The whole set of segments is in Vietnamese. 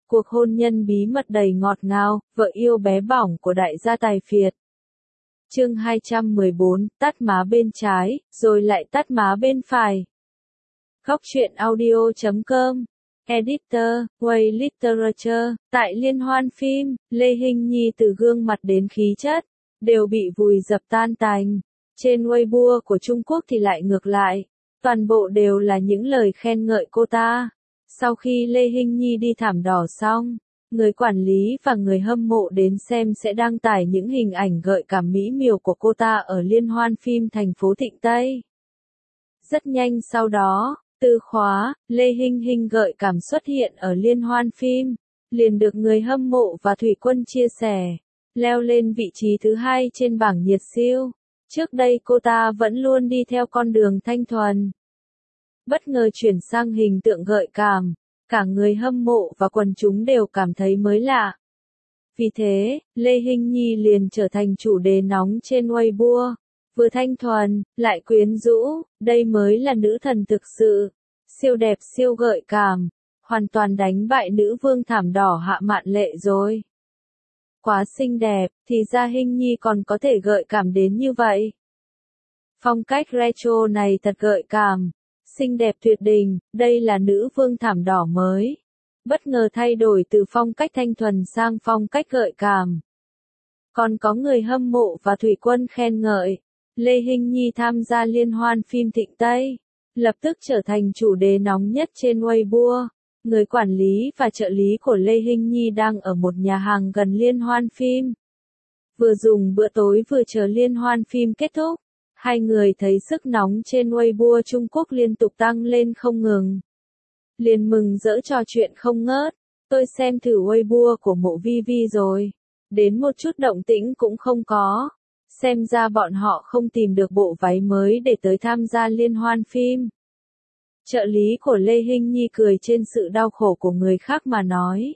Cuộc hôn nhân bí mật đầy ngọt ngào, vợ yêu bé bỏng của đại gia tài phiệt. Chương 214, tắt má bên trái, rồi lại tắt má bên phải. Góc truyện audio.com. Editor, Way Literature. Tại liên hoan phim, Lê Hinh Nhi từ gương mặt đến khí chất, đều bị vùi dập tan tành. Trên Weibo của Trung Quốc thì lại ngược lại. Toàn bộ đều là những lời khen ngợi cô ta. Sau khi Lê Hinh Nhi đi thảm đỏ xong, người quản lý và người hâm mộ đến xem sẽ đăng tải những hình ảnh gợi cảm mỹ miều của cô ta ở liên hoan phim thành phố Thịnh Tây. Rất nhanh sau đó, từ khóa, Lê Hinh Hinh gợi cảm xuất hiện ở liên hoan phim, liền được người hâm mộ và Thủy Quân chia sẻ, leo lên vị trí thứ 2 trên bảng nhiệt siêu. Trước đây cô ta vẫn luôn đi theo con đường thanh thuần. Bất ngờ chuyển sang hình tượng gợi cảm, cả người hâm mộ và quần chúng đều cảm thấy mới lạ. Vì thế, Lê Hinh Nhi liền trở thành chủ đề nóng trên Weibo. Vừa thanh thuần, lại quyến rũ, đây mới là nữ thần thực sự. Siêu đẹp siêu gợi cảm, hoàn toàn đánh bại nữ vương thảm đỏ Hạ Mạn Lệ rồi. Quá xinh đẹp, thì ra Hinh Nhi còn có thể gợi cảm đến như vậy. Phong cách retro này thật gợi cảm, xinh đẹp tuyệt đình, đây là nữ vương thảm đỏ mới. Bất ngờ thay đổi từ phong cách thanh thuần sang phong cách gợi cảm. Còn có người hâm mộ và Thủy Quân khen ngợi, Lê Hinh Nhi tham gia liên hoan phim Thịnh Tây, lập tức trở thành chủ đề nóng nhất trên Weibo. Người quản lý và trợ lý của Lê Hinh Nhi đang ở một nhà hàng gần liên hoan phim. Vừa dùng bữa tối vừa chờ liên hoan phim kết thúc. Hai người thấy sức nóng trên Weibo Trung Quốc liên tục tăng lên không ngừng. Liền mừng rỡ trò chuyện không ngớt. Tôi xem thử Weibo của Mộ Vi Vi rồi. Đến một chút động tĩnh cũng không có. Xem ra bọn họ không tìm được bộ váy mới để tới tham gia liên hoan phim. Trợ lý của Lê Hinh Nhi cười trên sự đau khổ của người khác mà nói.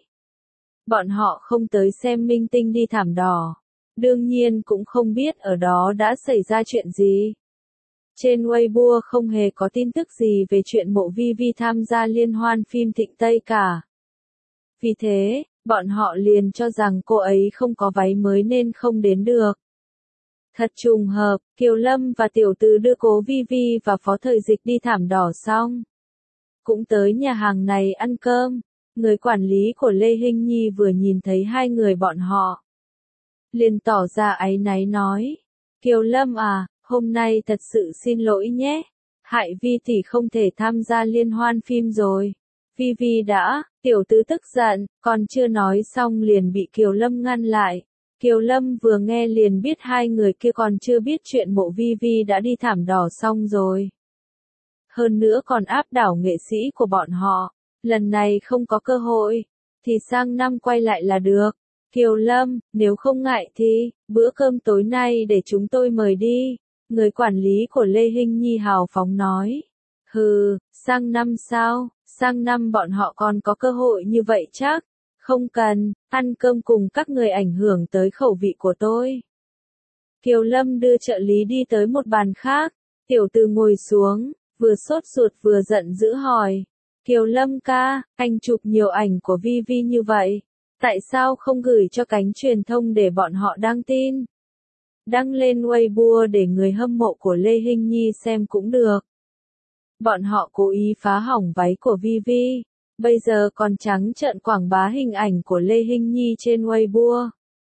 Bọn họ không tới xem minh tinh đi thảm đỏ. Đương nhiên cũng không biết ở đó đã xảy ra chuyện gì. Trên Weibo không hề có tin tức gì về chuyện Mộ Vi Vi tham gia liên hoan phim Thịnh Tây cả. Vì thế, bọn họ liền cho rằng cô ấy không có váy mới nên không đến được. Thật trùng hợp, Kiều Lâm và Tiểu Từ đưa Cố Vi Vi và Phó Thời Dịch đi thảm đỏ xong. Cũng tới nhà hàng này ăn cơm. Người quản lý của Lê Hinh Nhi vừa nhìn thấy hai người bọn họ, liền tỏ ra áy náy nói, Kiều Lâm à, hôm nay thật sự xin lỗi nhé, hại Vi tỷ không thể tham gia liên hoan phim rồi. Vi Vi đã, Tiểu Tứ tức giận, còn chưa nói xong liền bị Kiều Lâm ngăn lại. Kiều Lâm vừa nghe liền biết hai người kia còn chưa biết chuyện Mộ Vi Vi đã đi thảm đỏ xong rồi. Hơn nữa còn áp đảo nghệ sĩ của bọn họ, lần này không có cơ hội, thì sang năm quay lại là được. Kiều Lâm, nếu không ngại thì, bữa cơm tối nay để chúng tôi mời đi. Người quản lý của Lê Hinh Nhi hào phóng nói. Hừ, sang năm sao, sang năm bọn họ còn có cơ hội như vậy chắc. Không cần, ăn cơm cùng các người ảnh hưởng tới khẩu vị của tôi. Kiều Lâm đưa trợ lý đi tới một bàn khác. Tiểu Từ ngồi xuống, vừa sốt ruột vừa giận dữ hỏi. Kiều Lâm ca, anh chụp nhiều ảnh của Vi Vi như vậy. Tại sao không gửi cho cánh truyền thông để bọn họ đăng tin? Đăng lên Weibo để người hâm mộ của Lê Hinh Nhi xem cũng được. Bọn họ cố ý phá hỏng váy của Vi Vi. Bây giờ còn trắng trợn quảng bá hình ảnh của Lê Hinh Nhi trên Weibo.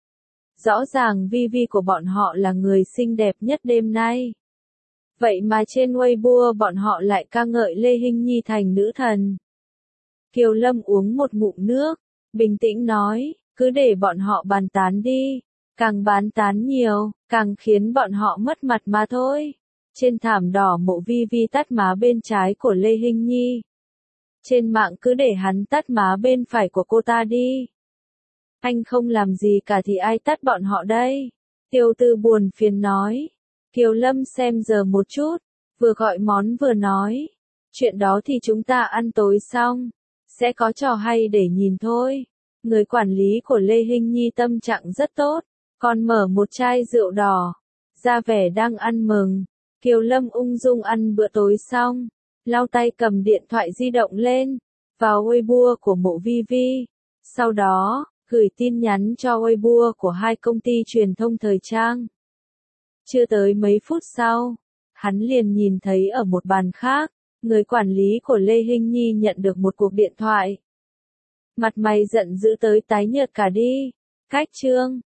Rõ ràng Vi Vi của bọn họ là người xinh đẹp nhất đêm nay. Vậy mà trên Weibo bọn họ lại ca ngợi Lê Hinh Nhi thành nữ thần. Kiều Lâm uống một ngụm nước, bình tĩnh nói, cứ để bọn họ bàn tán đi. Càng bàn tán nhiều, càng khiến bọn họ mất mặt mà thôi. Trên thảm đỏ Mộ Vi Vi tắt má bên trái của Lê Hinh Nhi. Trên mạng cứ để hắn tắt má bên phải của cô ta đi. Anh không làm gì cả thì ai tắt bọn họ đây? Tiểu Từ buồn phiền nói. Kiều Lâm xem giờ một chút, vừa gọi món vừa nói. Chuyện đó thì chúng ta ăn tối xong, sẽ có trò hay để nhìn thôi. Người quản lý của Lê Hinh Nhi tâm trạng rất tốt, còn mở một chai rượu đỏ, ra vẻ đang ăn mừng. Kiều Lâm ung dung ăn bữa tối xong, lau tay cầm điện thoại di động lên, vào Weibo của Mộ Vi Vi, Sau đó, gửi tin nhắn cho Weibo của hai công ty truyền thông thời trang. Chưa tới mấy phút sau, hắn liền nhìn thấy ở một bàn khác, người quản lý của Lê Hinh Nhi nhận được một cuộc điện thoại. Mặt mày giận dữ tới tái nhợt cả đi. Cách chương